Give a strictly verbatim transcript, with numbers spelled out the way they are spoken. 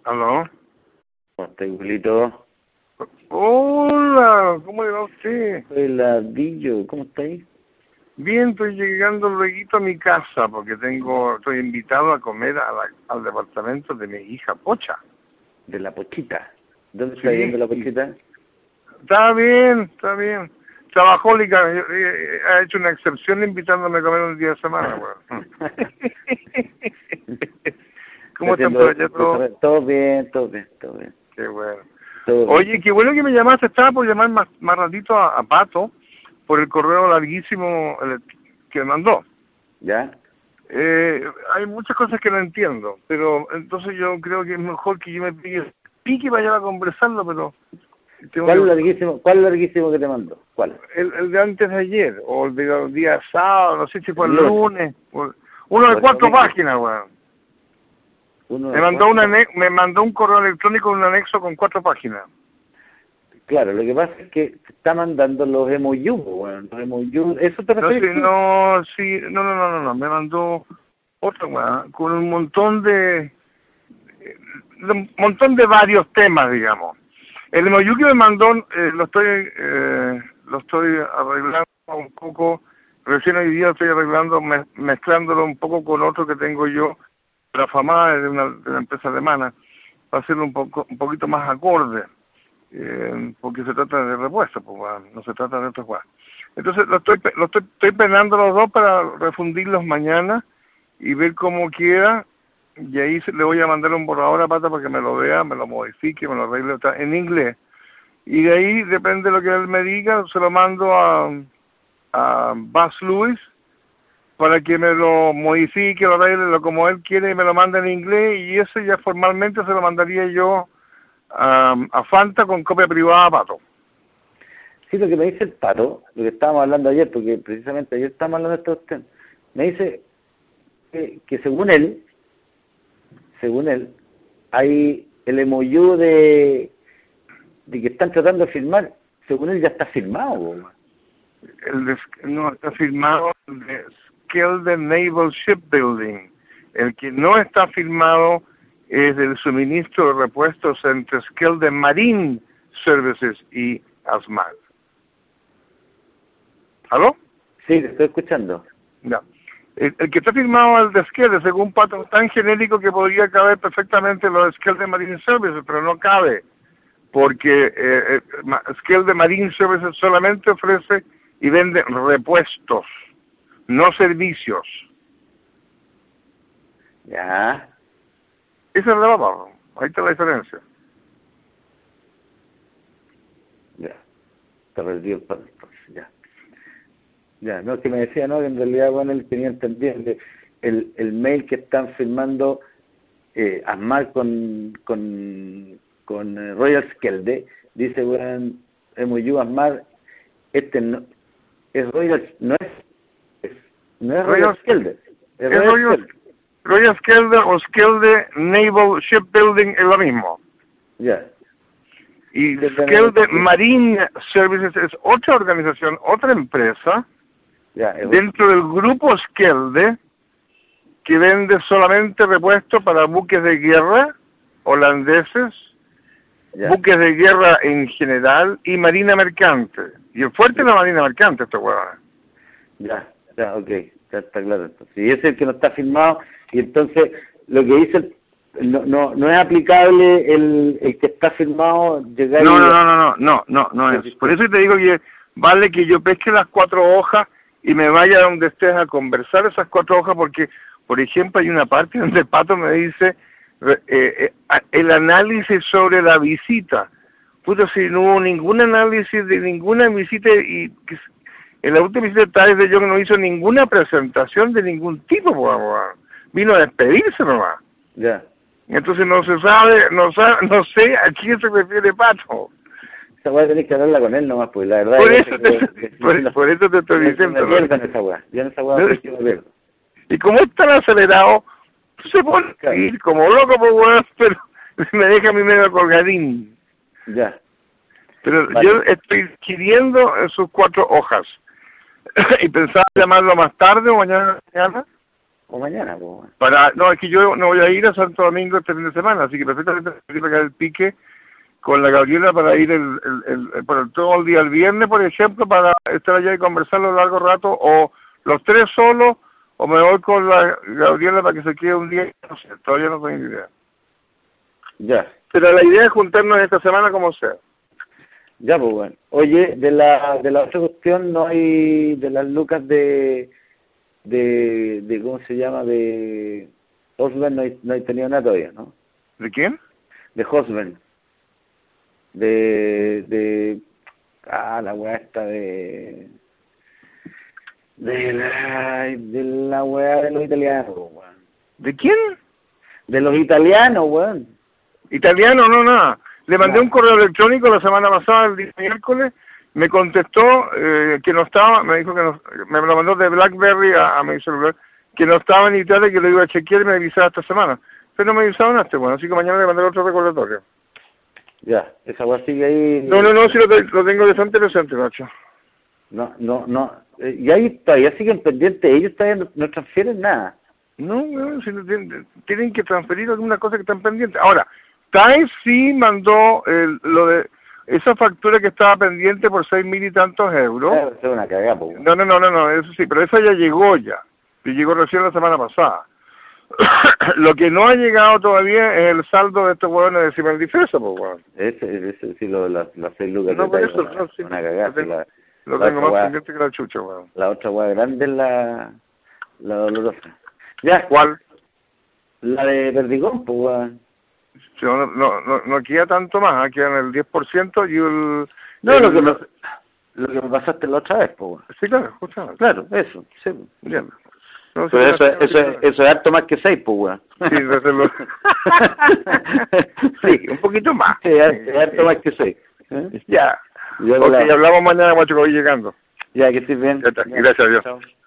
¿Aló? ¿Cómo está, Julito? Hola, ¿cómo le va a usted? Soy Ladillo, ¿cómo está ahí? Bien, estoy llegando luego a mi casa porque tengo, estoy invitado a comer a la, al departamento de mi hija Pocha. De la Pochita. ¿Dónde Sí. está viviendo la Pochita? Está bien, está bien. Trabajólica, eh, eh, ha hecho una excepción invitándome a comer un día de semana, weón. ¿Cómo están por allá todos? Todo bien, todo bien, todo bien. Qué bueno. Todo Oye, bien. qué bueno que me llamaste. Estaba por llamar más, más ratito a, a Pato por el correo larguísimo eh, que me mandó. ¿Ya? Eh, hay muchas cosas que no entiendo, pero entonces yo creo que es mejor que yo me pique, pique para allá a conversarlo, pero... tengo ¿Cuál que, larguísimo, cuál larguísimo que te mandó? ¿Cuál? el, el de antes de ayer, o el del día sábado, no sé si fue el Lunes. lunes, o, uno de Bueno, cuatro venga. páginas, weón. Uno Me de mandó, cuatro. una ane- me mandó un correo electrónico con un anexo con cuatro páginas. Claro, lo que pasa es que te está mandando los emojis, bueno, los emojis, ¿eso te No, sí, refieres tú? no, sí, no, no, no, no, no, me mandó otra weá, con un montón de, de un montón de varios temas, digamos. El emoji que me mandó eh, lo estoy eh, lo estoy arreglando un poco, recién hoy día estoy arreglando, me, mezclándolo un poco con otro que tengo yo, la famada de una, de una empresa alemana, para hacerlo un poco un poquito más acorde, eh, porque se trata de repuestos, pues, bueno, no se trata de otras cosas. Entonces lo estoy lo estoy, estoy penando los dos para refundirlos mañana y ver cómo queda, y ahí se- le voy a mandar un borrador a Pata para que me lo vea, me lo modifique, me lo arregle otra- en inglés, y de ahí depende de lo que él me diga, se lo mando a a Buzz Lewis para que me lo modifique, lo arregle lo como él quiere y me lo mande en inglés, y eso ya formalmente se lo mandaría yo a, a Fanta con copia privada a Pato. Sí, lo que me dice el Pato, lo que estábamos hablando ayer, porque precisamente ayer estábamos hablando de estos temas, me dice que, que según él, según él, hay el emoji de, de que están tratando de firmar, según él ya está firmado. ¿No? El de, no, está firmado de Skelde Naval Shipbuilding. El que no está firmado es el suministro de repuestos entre Skelde Marine Services y ASMAR. ¿Aló? Sí, te estoy escuchando. Ya. El, el que está firmado es el de Skelde, según Pato, tan genérico que podría caber perfectamente lo de Skelde Marine Services, pero no cabe, porque eh, eh, Skelde Marine Services solamente ofrece y vende repuestos, no servicios. Ya. Esa es la verdad, ahí está la diferencia. Ya. Te perdí el Pato, entonces, ya. Ya, no, que me decía, no, que en realidad, bueno, él tenía entendido el, el, el mail que están firmando eh, ASMAR con, con, con eh, Royal Skelde, dice, bueno, emoji ASMAR, este no, es Royal, no es, es no es Royal, Royal Skelde, es Royal, Royal Skelde. Royal Skelde o Skelde Naval Shipbuilding es lo mismo. Ya. Y Skelde Marine Services es otra organización, otra empresa, ya, dentro del grupo Skelde, que vende solamente repuestos para buques de guerra holandeses, ya. buques de guerra en general y marina mercante. Y el fuerte es la marina mercante, esta huevona. Ya, ya, ok, ya está claro. Si es el que no está firmado, y entonces lo que dice no no no es aplicable el, el que está firmado llegar no, no, no, no, no, no, no es. Por eso te digo que vale que yo pesque las cuatro hojas y me vaya a donde estés a conversar esas cuatro hojas, porque, por ejemplo, hay una parte donde Pato me dice eh, eh, el análisis sobre la visita. Puto, si no hubo ningún análisis de ninguna visita, y en la última visita tal vez yo no hizo ninguna presentación de ningún tipo, pues, vino a despedirse nomás. Ya. Entonces no se sabe, no sabe, no sé a quién se refiere Pato. Esa weá tenés que hablarla con él nomás, pues la verdad por es eso que, te, que, que, por, que, por eso te estoy que diciendo. Me pierdo en esa weá, yo en esa weá no, me pierdo. Y como es tan acelerado, se pone a ir como loco, pues weón, pero me deja a mí medio colgadín. Ya. Pero vale. Yo estoy adquiriendo sus cuatro hojas. Y pensaba llamarlo más tarde o mañana, mañana o mañana, pues, weón. Para, no, es que yo no voy a ir a Santo Domingo este fin de semana, así que perfectamente me pegar el pique con la Gabriela para ir el, el, el, el, por el, todo el día el viernes, por ejemplo, para estar allá y conversarlo largo rato, o los tres solos, o me voy con la Gabriela para que se quede un día, no sé, todavía no tengo idea. Ya. Pero la idea es juntarnos esta semana como sea. Ya, pues, bueno. Oye, de la de la otra cuestión no hay, de las lucas de, de, de ¿cómo se llama? De Osborne no hay, no hay tenido nada todavía, ¿no? ¿De quién? De Osborne. De, de, ah, la weá esta de, de la, de la weá de los italianos, weón. ¿De quién? De los italianos, weón. Italiano, no, nada. Le mandé No. un correo electrónico la semana pasada, el día miércoles, me contestó eh, que no estaba, me dijo que no, me lo mandó de BlackBerry a, a mi celular, que no estaba en Italia, que lo iba a chequear y me avisaba esta semana. Pero no me avisaron este, bueno, así que mañana le mandé otro recordatorio. Ya, esa weá sigue ahí. No, no, no, si lo, te- lo tengo de frente presente, Nacho. No, no, no. Eh, y ahí todavía siguen pendientes, ellos todavía no, no transfieren nada. No, no, si no tienen, tienen que transferir alguna cosa que están pendientes. Ahora, Time sí mandó el, lo de esa factura que estaba pendiente por seis mil y tantos euros. Eh, es una cagada, po. No, no, no, no, no, eso sí, pero esa ya llegó ya. Y llegó recién la semana pasada. Lo que no ha llegado todavía es el saldo de estos huevones de Simel Difesa, pues, huevón. Ese, ese sí, lo de las, las seis lucas. No, de por Taiwan, eso, una, no, sí. una cagada. Lo tengo, la, lo la tengo otra más hueá- pendiente que la chucha, huevón. La otra hueá grande es la, la dolorosa. Ya, ¿Cuál? la de Perdigón, pues, weón. Si no, no, no, no queda tanto más, ¿eh? Quedan el diez por ciento y el... No, el- lo que me, lo que me pasaste la otra vez, pues, weón. Sí, claro, justamente. Claro, eso, sí. Bien. No, sí, Pero eso, gracias, eso, gracias. eso es harto más que seis, pues, weón. Sí, desde luego. Sí, un poquito más. Sí, es es harto más que seis. ¿Eh? Ya. Yo Ok, la- hablamos mañana, guacho, que voy llegando. Ya, que estés bien. Ya está, gracias a Dios. Chao.